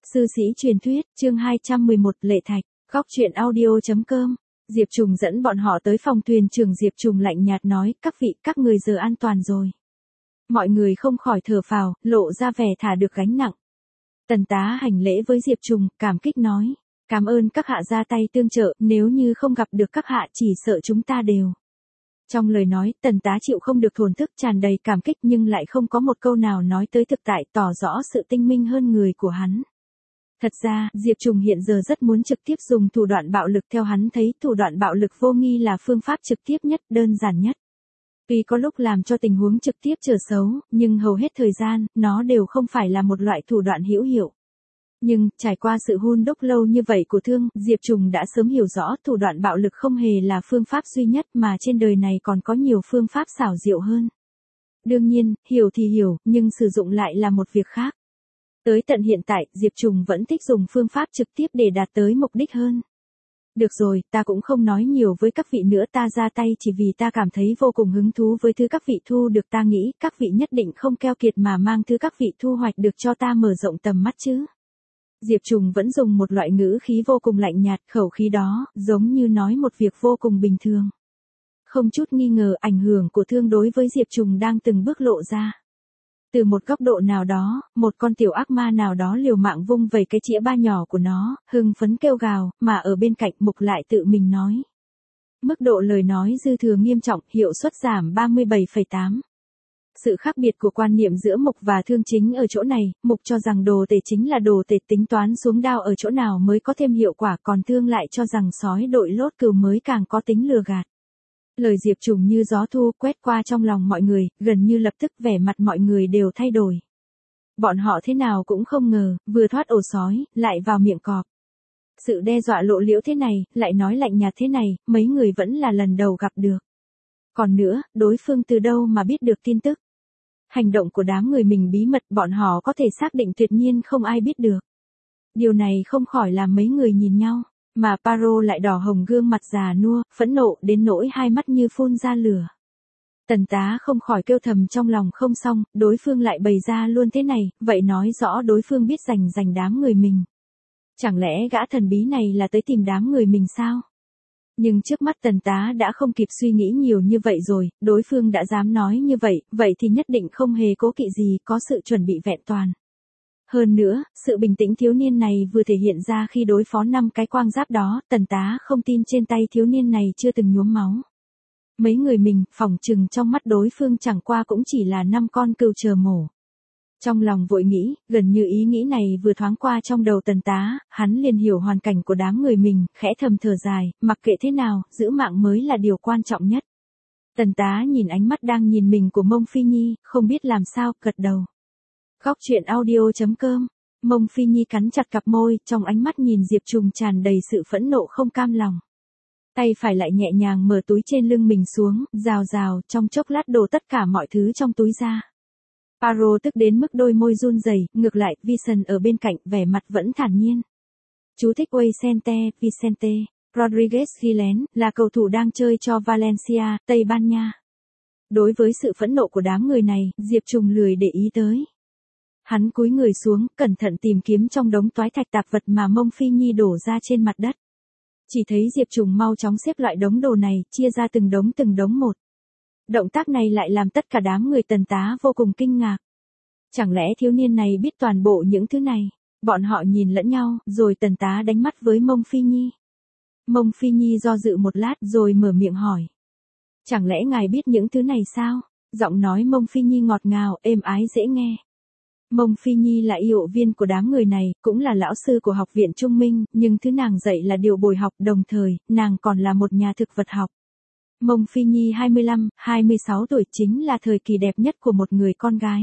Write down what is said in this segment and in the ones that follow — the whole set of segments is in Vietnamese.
Sư sĩ truyền thuyết, chương 211, Lệ Thạch, góc truyện audio.com. Diệp Trùng dẫn bọn họ tới phòng thuyền trưởng. Diệp Trùng lạnh nhạt nói, các vị, các người giờ an toàn rồi. Mọi người không khỏi thở phào, lộ ra vẻ thả được gánh nặng. Tần tá hành lễ với Diệp Trùng, cảm kích nói, cảm ơn các hạ ra tay tương trợ, nếu như không gặp được các hạ chỉ sợ chúng ta đều. Trong lời nói, tần tá chịu không được thổn thức, tràn đầy cảm kích nhưng lại không có một câu nào nói tới thực tại, tỏ rõ sự tinh minh hơn người của hắn. Thật ra, Diệp Trùng hiện giờ rất muốn trực tiếp dùng thủ đoạn bạo lực. Theo hắn thấy, thủ đoạn bạo lực vô nghi là phương pháp trực tiếp nhất, đơn giản nhất. Tuy có lúc làm cho tình huống trực tiếp trở xấu, nhưng hầu hết thời gian, nó đều không phải là một loại thủ đoạn hữu hiệu. Nhưng, trải qua sự hun đúc lâu như vậy của Thương, Diệp Trùng đã sớm hiểu rõ thủ đoạn bạo lực không hề là phương pháp duy nhất mà trên đời này còn có nhiều phương pháp xảo diệu hơn. Đương nhiên, hiểu thì hiểu, nhưng sử dụng lại là một việc khác. Tới tận hiện tại, Diệp Trùng vẫn thích dùng phương pháp trực tiếp để đạt tới mục đích hơn. Được rồi, ta cũng không nói nhiều với các vị nữa, ta ra tay chỉ vì ta cảm thấy vô cùng hứng thú với thứ các vị thu được. Ta nghĩ các vị nhất định không keo kiệt mà mang thứ các vị thu hoạch được cho ta mở rộng tầm mắt chứ. Diệp Trùng vẫn dùng một loại ngữ khí vô cùng lạnh nhạt, khẩu khí đó, giống như nói một việc vô cùng bình thường. Không chút nghi ngờ ảnh hưởng của Thương đối với Diệp Trùng đang từng bước lộ ra. Từ một góc độ nào đó, một con tiểu ác ma nào đó liều mạng vung vẩy cái chĩa ba nhỏ của nó, hưng phấn kêu gào, mà ở bên cạnh Mục lại tự mình nói. Mức độ lời nói dư thừa nghiêm trọng, hiệu suất giảm 37,8. Sự khác biệt của quan niệm giữa Mục và Thương chính ở chỗ này, Mục cho rằng đồ tể chính là đồ tể, tính toán xuống đao ở chỗ nào mới có thêm hiệu quả, còn Thương lại cho rằng sói đội lốt cừu mới càng có tính lừa gạt. Lời Diệp Trùng như gió thu quét qua trong lòng mọi người, gần như lập tức vẻ mặt mọi người đều thay đổi. Bọn họ thế nào cũng không ngờ, vừa thoát ổ sói, lại vào miệng cọp. Sự đe dọa lộ liễu thế này, lại nói lạnh nhạt thế này, mấy người vẫn là lần đầu gặp được. Còn nữa, đối phương từ đâu mà biết được tin tức? Hành động của đám người mình bí mật, bọn họ có thể xác định tuyệt nhiên không ai biết được. Điều này không khỏi làm mấy người nhìn nhau. Mà Paro lại đỏ hồng gương mặt già nua, phẫn nộ đến nỗi hai mắt như phun ra lửa. Tần tá không khỏi kêu thầm trong lòng, không xong, đối phương lại bày ra luôn thế này, vậy nói rõ đối phương biết giành đám người mình. Chẳng lẽ gã thần bí này là tới tìm đám người mình sao? Nhưng trước mắt tần tá đã không kịp suy nghĩ nhiều như vậy rồi, đối phương đã dám nói như vậy, vậy thì nhất định không hề cố kỵ gì, có sự chuẩn bị vẹn toàn. Hơn nữa, sự bình tĩnh thiếu niên này vừa thể hiện ra khi đối phó 5 cái quang giáp đó, tần tá không tin trên tay thiếu niên này chưa từng nhuốm máu. Mấy người mình, phỏng chừng trong mắt đối phương chẳng qua cũng chỉ là 5 con cừu chờ mổ. Trong lòng vội nghĩ, gần như ý nghĩ này vừa thoáng qua trong đầu tần tá, hắn liền hiểu hoàn cảnh của đám người mình, khẽ thầm thở dài, mặc kệ thế nào, giữ mạng mới là điều quan trọng nhất. Tần tá nhìn ánh mắt đang nhìn mình của Mông Phi Nhi, không biết làm sao, gật đầu. Góc truyện audio.com. Mông Phi Nhi cắn chặt cặp môi, trong ánh mắt nhìn Diệp Trùng tràn đầy sự phẫn nộ không cam lòng. Tay phải lại nhẹ nhàng mở túi trên lưng mình xuống, rào rào, trong chốc lát đổ tất cả mọi thứ trong túi ra. Paro tức đến mức đôi môi run rẩy, ngược lại, Vincent ở bên cạnh, vẻ mặt vẫn thản nhiên. Chú thích Vicente Rodriguez Gilen, là cầu thủ đang chơi cho Valencia, Tây Ban Nha. Đối với sự phẫn nộ của đám người này, Diệp Trùng lười để ý tới. Hắn cúi người xuống, cẩn thận tìm kiếm trong đống toái thạch tạp vật mà Mông Phi Nhi đổ ra trên mặt đất. Chỉ thấy Diệp Trùng mau chóng xếp loại đống đồ này, chia ra từng đống một. Động tác này lại làm tất cả đám người tần tá vô cùng kinh ngạc. Chẳng lẽ thiếu niên này biết toàn bộ những thứ này? Bọn họ nhìn lẫn nhau, rồi tần tá đánh mắt với Mông Phi Nhi. Mông Phi Nhi do dự một lát rồi mở miệng hỏi. Chẳng lẽ ngài biết những thứ này sao? Giọng nói Mông Phi Nhi ngọt ngào, êm ái dễ nghe. Mông Phi Nhi là yêu viên của đám người này, cũng là lão sư của học viện Trung Minh, nhưng thứ nàng dạy là điều bồi học, đồng thời, nàng còn là một nhà thực vật học. Mông Phi Nhi 25, 26 tuổi chính là thời kỳ đẹp nhất của một người con gái.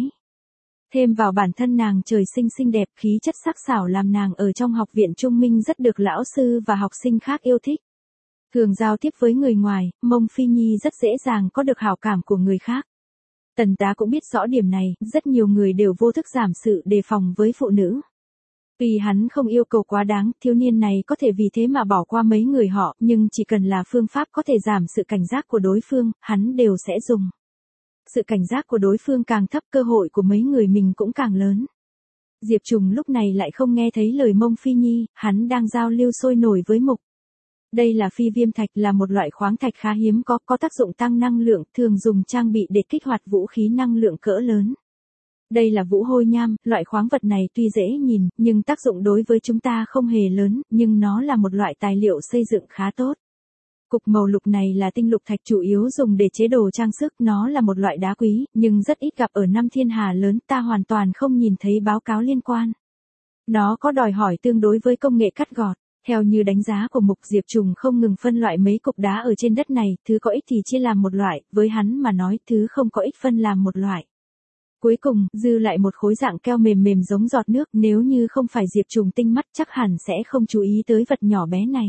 Thêm vào bản thân nàng trời sinh xinh đẹp, khí chất sắc sảo làm nàng ở trong học viện Trung Minh rất được lão sư và học sinh khác yêu thích. Thường giao tiếp với người ngoài, Mông Phi Nhi rất dễ dàng có được hảo cảm của người khác. Tần tá cũng biết rõ điểm này, rất nhiều người đều vô thức giảm sự đề phòng với phụ nữ. Tuy hắn không yêu cầu quá đáng, thiếu niên này có thể vì thế mà bỏ qua mấy người họ, nhưng chỉ cần là phương pháp có thể giảm sự cảnh giác của đối phương, hắn đều sẽ dùng. Sự cảnh giác của đối phương càng thấp, cơ hội của mấy người mình cũng càng lớn. Diệp Trùng lúc này lại không nghe thấy lời Mông Phi Nhi, hắn đang giao lưu sôi nổi với Mục. Đây là phi viêm thạch, là một loại khoáng thạch khá hiếm có tác dụng tăng năng lượng, thường dùng trang bị để kích hoạt vũ khí năng lượng cỡ lớn. Đây là vũ hôi nham, loại khoáng vật này tuy dễ nhìn, nhưng tác dụng đối với chúng ta không hề lớn, nhưng nó là một loại tài liệu xây dựng khá tốt. Cục màu lục này là tinh lục thạch, chủ yếu dùng để chế đồ trang sức, nó là một loại đá quý, nhưng rất ít gặp ở năm thiên hà lớn, ta hoàn toàn không nhìn thấy báo cáo liên quan. Nó có đòi hỏi tương đối với công nghệ cắt gọt. Theo như đánh giá của Mục, Diệp Trùng không ngừng phân loại mấy cục đá ở trên đất này, thứ có ích thì chia làm một loại, với hắn mà nói thứ không có ích phân làm một loại. Cuối cùng, dư lại một khối dạng keo mềm mềm giống giọt nước, nếu như không phải Diệp Trùng tinh mắt chắc hẳn sẽ không chú ý tới vật nhỏ bé này.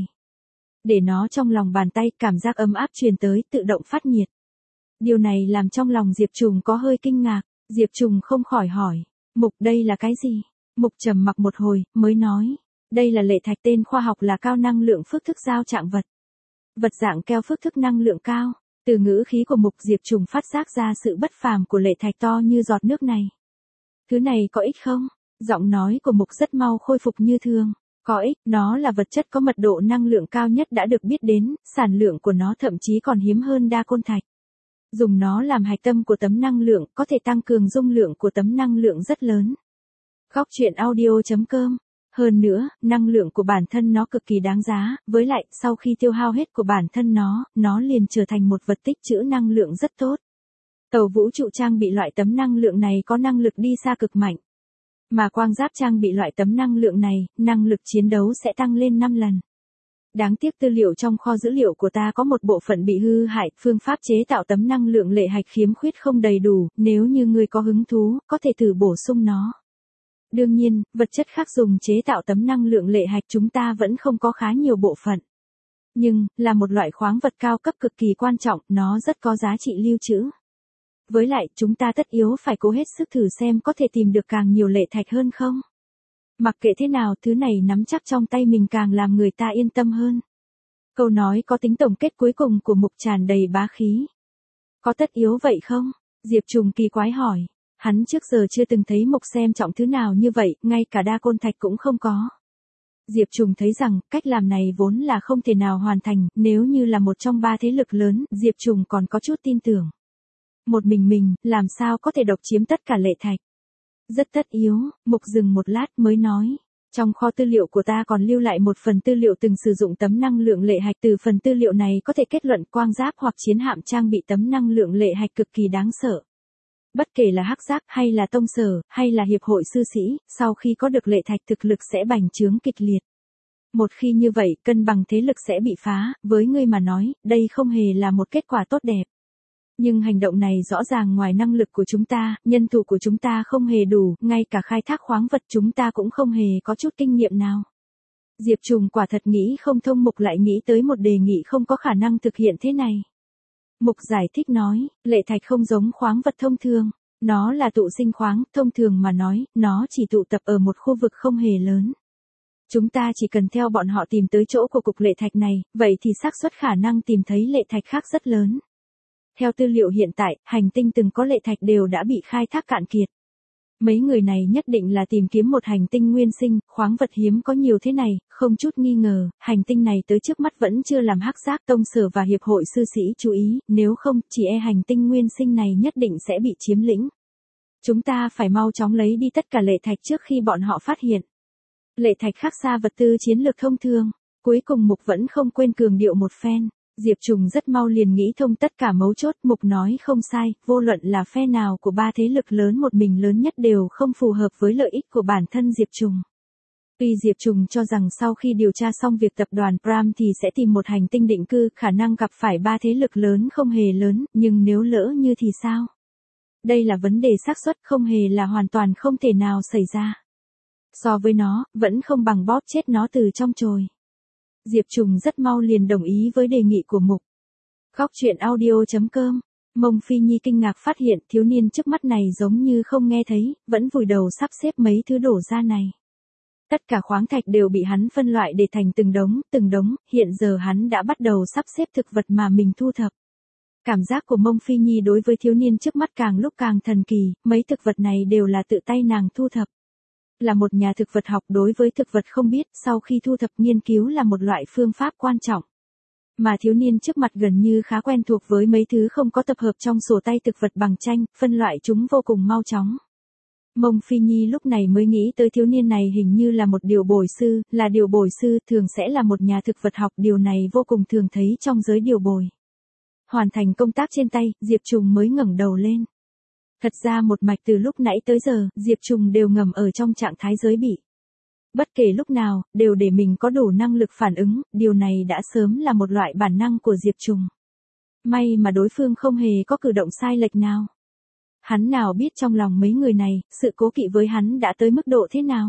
Để nó trong lòng bàn tay, cảm giác ấm áp truyền tới, tự động phát nhiệt. Điều này làm trong lòng Diệp Trùng có hơi kinh ngạc, Diệp Trùng không khỏi hỏi, Mục đây là cái gì? Mục trầm mặc một hồi, mới nói. Đây là lệ thạch, tên khoa học là cao năng lượng phước thức giao trạng vật. Vật dạng keo phước thức năng lượng cao. Từ ngữ khí của Mục, Diệp Trùng phát giác ra sự bất phàm của lệ thạch to như giọt nước này. Thứ này có ích không? Giọng nói của Mục rất mau khôi phục như thường. Có ích, nó là vật chất có mật độ năng lượng cao nhất đã được biết đến, sản lượng của nó thậm chí còn hiếm hơn đa côn thạch. Dùng nó làm hạch tâm của tấm năng lượng, có thể tăng cường dung lượng của tấm năng lượng rất lớn. Góc truyện audio.com. Hơn nữa, năng lượng của bản thân nó cực kỳ đáng giá, với lại, sau khi tiêu hao hết của bản thân nó liền trở thành một vật tích trữ năng lượng rất tốt. Tàu vũ trụ trang bị loại tấm năng lượng này có năng lực đi xa cực mạnh. Mà quang giáp trang bị loại tấm năng lượng này, năng lực chiến đấu sẽ tăng lên 5 lần. Đáng tiếc tư liệu trong kho dữ liệu của ta có một bộ phận bị hư hại, phương pháp chế tạo tấm năng lượng lệ hạch khiếm khuyết không đầy đủ, nếu như ngươi có hứng thú, có thể thử bổ sung nó. Đương nhiên, vật chất khác dùng chế tạo tấm năng lượng lệ hạch chúng ta vẫn không có khá nhiều bộ phận. Nhưng, là một loại khoáng vật cao cấp cực kỳ quan trọng, nó rất có giá trị lưu trữ. Với lại, chúng ta tất yếu phải cố hết sức thử xem có thể tìm được càng nhiều lệ thạch hơn không. Mặc kệ thế nào, thứ này nắm chắc trong tay mình càng làm người ta yên tâm hơn. Câu nói có tính tổng kết cuối cùng của Mục tràn đầy bá khí. Có tất yếu vậy không? Diệp Trùng kỳ quái hỏi. Hắn trước giờ chưa từng thấy Mục xem trọng thứ nào như vậy, ngay cả đa côn thạch cũng không có. Diệp Trùng thấy rằng, cách làm này vốn là không thể nào hoàn thành, nếu như là một trong 3 thế lực lớn, Diệp Trùng còn có chút tin tưởng. Một mình, làm sao có thể độc chiếm tất cả lệ thạch? Rất tất yếu, Mục dừng một lát mới nói. Trong kho tư liệu của ta còn lưu lại một phần tư liệu từng sử dụng tấm năng lượng lệ hạch, từ phần tư liệu này có thể kết luận quang giáp hoặc chiến hạm trang bị tấm năng lượng lệ hạch cực kỳ đáng sợ. Bất kể là hắc giác, hay là tông sở, hay là hiệp hội sư sĩ, sau khi có được lệ thạch thực lực sẽ bành trướng kịch liệt. Một khi như vậy, cân bằng thế lực sẽ bị phá, với ngươi mà nói, đây không hề là một kết quả tốt đẹp. Nhưng hành động này rõ ràng ngoài năng lực của chúng ta, nhân thủ của chúng ta không hề đủ, ngay cả khai thác khoáng vật chúng ta cũng không hề có chút kinh nghiệm nào. Diệp Trùng quả thật nghĩ không thông, Mục lại nghĩ tới một đề nghị không có khả năng thực hiện thế này. Mục giải thích nói, lệ thạch không giống khoáng vật thông thường, nó là tụ sinh khoáng, thông thường mà nói, nó chỉ tụ tập ở một khu vực không hề lớn. Chúng ta chỉ cần theo bọn họ tìm tới chỗ của cục lệ thạch này, vậy thì xác suất khả năng tìm thấy lệ thạch khác rất lớn. Theo tư liệu hiện tại, hành tinh từng có lệ thạch đều đã bị khai thác cạn kiệt. Mấy người này nhất định là tìm kiếm một hành tinh nguyên sinh, khoáng vật hiếm có nhiều thế này, không chút nghi ngờ, hành tinh này tới trước mắt vẫn chưa làm hắc giác, tông sở và hiệp hội sư sĩ chú ý, nếu không, chỉ e hành tinh nguyên sinh này nhất định sẽ bị chiếm lĩnh. Chúng ta phải mau chóng lấy đi tất cả lệ thạch trước khi bọn họ phát hiện. Lệ thạch khác xa vật tư chiến lược thông thường, cuối cùng Mục vẫn không quên cường điệu một phen. Diệp Trùng rất mau liền nghĩ thông tất cả mấu chốt, Mục nói không sai, vô luận là phe nào của 3 thế lực lớn một mình lớn nhất đều không phù hợp với lợi ích của bản thân Diệp Trùng. Tuy Diệp Trùng cho rằng sau khi điều tra xong việc tập đoàn Pram thì sẽ tìm một hành tinh định cư, khả năng gặp phải 3 thế lực lớn không hề lớn, nhưng nếu lỡ như thì sao? Đây là vấn đề xác suất, không hề là hoàn toàn không thể nào xảy ra. So với nó, vẫn không bằng bóp chết nó từ trong chồi. Diệp Trùng rất mau liền đồng ý với đề nghị của Mục. Góc truyện audio.com. Mông Phi Nhi kinh ngạc phát hiện thiếu niên trước mắt này giống như không nghe thấy, vẫn vùi đầu sắp xếp mấy thứ đổ ra này. Tất cả khoáng thạch đều bị hắn phân loại để thành từng đống, hiện giờ hắn đã bắt đầu sắp xếp thực vật mà mình thu thập. Cảm giác của Mông Phi Nhi đối với thiếu niên trước mắt càng lúc càng thần kỳ, mấy thực vật này đều là tự tay nàng thu thập. Là một nhà thực vật học đối với thực vật không biết, sau khi thu thập nghiên cứu là một loại phương pháp quan trọng. Mà thiếu niên trước mặt gần như khá quen thuộc với mấy thứ không có tập hợp trong sổ tay thực vật bằng tranh, phân loại chúng vô cùng mau chóng. Mông Phi Nhi lúc này mới nghĩ tới thiếu niên này hình như là một điều bồi sư, là điều bồi sư thường sẽ là một nhà thực vật học, điều này vô cùng thường thấy trong giới điều bồi. Hoàn thành công tác trên tay, Diệp Trùng mới ngẩng đầu lên. Thật ra một mạch từ lúc nãy tới giờ, Diệp Trùng đều ngầm ở trong trạng thái giới bị. Bất kể lúc nào, đều để mình có đủ năng lực phản ứng, điều này đã sớm là một loại bản năng của Diệp Trùng. May mà đối phương không hề có cử động sai lệch nào. Hắn nào biết trong lòng mấy người này, sự cố kỵ với hắn đã tới mức độ thế nào.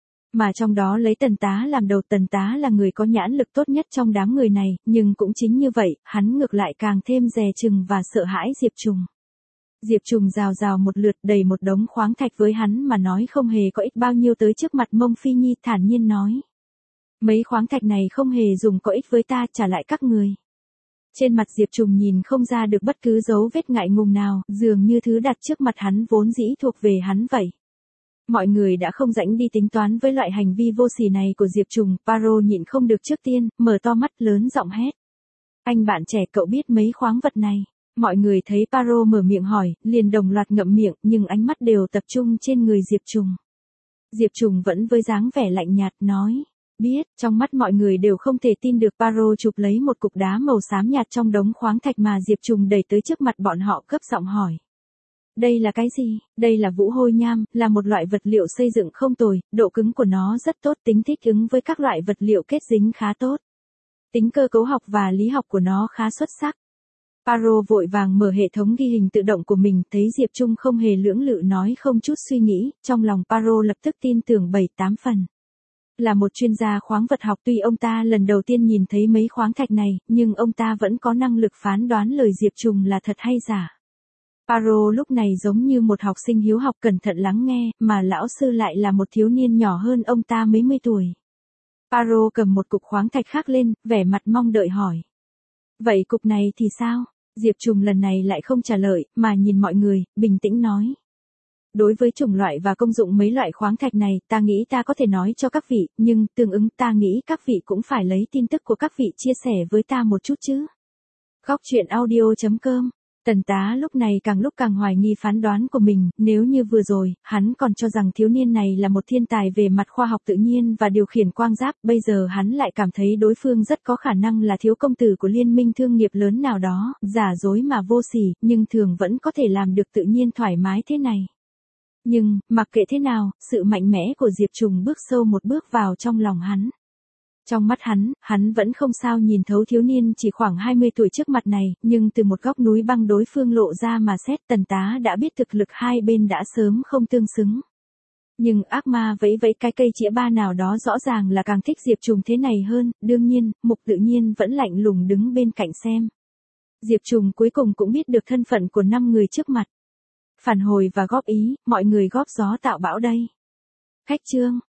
Mà trong đó lấy Tần Tá làm đầu, Tần Tá là người có nhãn lực tốt nhất trong đám người này, nhưng cũng chính như vậy, hắn ngược lại càng thêm dè chừng và sợ hãi Diệp Trùng. Diệp Trùng rào rào một lượt đầy một đống khoáng thạch với hắn mà nói không hề có ích bao nhiêu tới trước mặt Mông Phi Nhi thản nhiên nói. Mấy khoáng thạch này không hề dùng có ích với ta, trả lại các người. Trên mặt Diệp Trùng nhìn không ra được bất cứ dấu vết ngại ngùng nào, dường như thứ đặt trước mặt hắn vốn dĩ thuộc về hắn vậy. Mọi người đã không rảnh đi tính toán với loại hành vi vô sỉ này của Diệp Trùng, Paro nhịn không được trước tiên, mở to mắt lớn giọng hét. Anh bạn trẻ, cậu biết mấy khoáng vật này? Mọi người thấy Paro mở miệng hỏi, liền đồng loạt ngậm miệng, nhưng ánh mắt đều tập trung trên người Diệp Trùng. Diệp Trùng vẫn với dáng vẻ lạnh nhạt nói. Biết, trong mắt mọi người đều không thể tin được. Paro chụp lấy một cục đá màu xám nhạt trong đống khoáng thạch mà Diệp Trùng đẩy tới trước mặt bọn họ, gấp giọng hỏi. Đây là cái gì? Đây là vũ hôi nham, là một loại vật liệu xây dựng không tồi, độ cứng của nó rất tốt, tính thích ứng với các loại vật liệu kết dính khá tốt. Tính cơ cấu học và lý học của nó khá xuất sắc. Paro vội vàng mở hệ thống ghi hình tự động của mình, thấy Diệp Trung không hề lưỡng lự nói không chút suy nghĩ, trong lòng Paro lập tức tin tưởng 7-8 phần. Là một chuyên gia khoáng vật học, tuy ông ta lần đầu tiên nhìn thấy mấy khoáng thạch này, nhưng ông ta vẫn có năng lực phán đoán lời Diệp Trùng là thật hay giả. Paro lúc này giống như một học sinh hiếu học cẩn thận lắng nghe, mà lão sư lại là một thiếu niên nhỏ hơn ông ta mấy mươi tuổi. Paro cầm một cục khoáng thạch khác lên, vẻ mặt mong đợi hỏi. Vậy cục này thì sao? Diệp Trùng lần này lại không trả lời, mà nhìn mọi người, bình tĩnh nói. Đối với chủng loại và công dụng mấy loại khoáng thạch này, ta nghĩ ta có thể nói cho các vị, nhưng tương ứng ta nghĩ các vị cũng phải lấy tin tức của các vị chia sẻ với ta một chút chứ. Góc truyện audio.com. Tần Tá lúc này càng lúc càng hoài nghi phán đoán của mình, nếu như vừa rồi, hắn còn cho rằng thiếu niên này là một thiên tài về mặt khoa học tự nhiên và điều khiển quang giáp, bây giờ hắn lại cảm thấy đối phương rất có khả năng là thiếu công tử của liên minh thương nghiệp lớn nào đó, giả dối mà vô sỉ, nhưng thường vẫn có thể làm được tự nhiên thoải mái thế này. Nhưng, mặc kệ thế nào, sự mạnh mẽ của Diệp Trùng bước sâu một bước vào trong lòng hắn. Trong mắt hắn vẫn không sao nhìn thấu thiếu niên chỉ khoảng 20 tuổi trước mặt này, nhưng từ một góc núi băng đối phương lộ ra mà xét, Tần Tá đã biết thực lực hai bên đã sớm không tương xứng. Nhưng ác ma vẫy vẫy cái cây chĩa ba nào đó rõ ràng là càng thích Diệp Trùng thế này hơn, đương nhiên, Mục tự nhiên vẫn lạnh lùng đứng bên cạnh xem. Diệp Trùng cuối cùng cũng biết được thân phận của 5 người trước mặt. Phản hồi và góp ý, mọi người góp gió tạo bão đây. Khách chương.